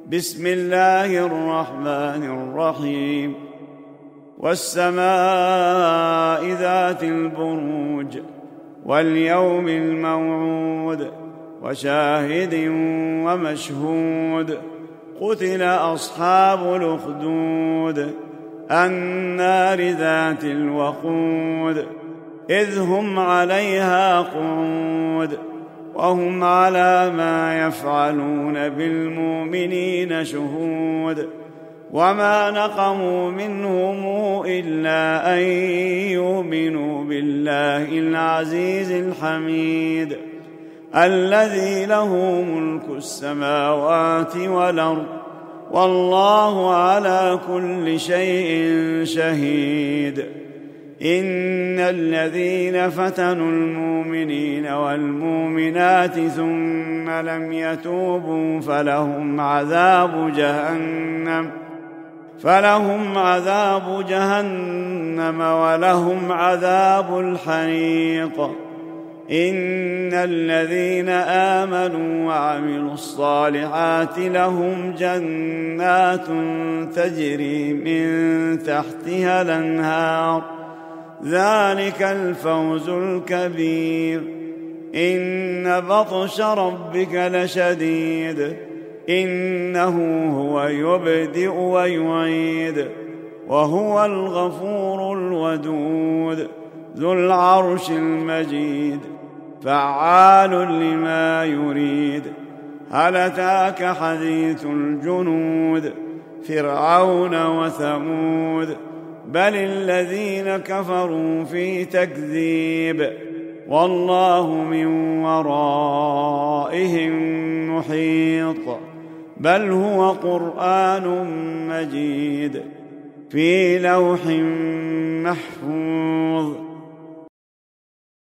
بسم الله الرحمن الرحيم والسماء ذات البروج واليوم الموعود وشاهد ومشهود قتل أصحاب الأخدود النار ذات الوقود إذ هم عليها قعود وهم على ما يفعلون بالمؤمنين شهود وما نقموا منهم إلا أن يؤمنوا بالله العزيز الحميد الذي له ملك السماوات والأرض والله على كل شيء شهيد إن الذين فتنوا المؤمنين والمؤمنات ثم لم يتوبوا فلهم عذاب جهنم ولهم عذاب الحريق إن الذين آمنوا وعملوا الصالحات لهم جنات تجري من تحتها الأنهار ذلك الفوز الكبير إن بطش ربك لشديد إنه هو يبدئ ويعيد وهو الغفور الودود ذو العرش المجيد فعال لما يريد هل أتاك حديث الجنود فرعون وثمود بل الذين كفروا في تكذيب والله من ورائهم محيط بل هو قرآن مجيد في لوح محفوظ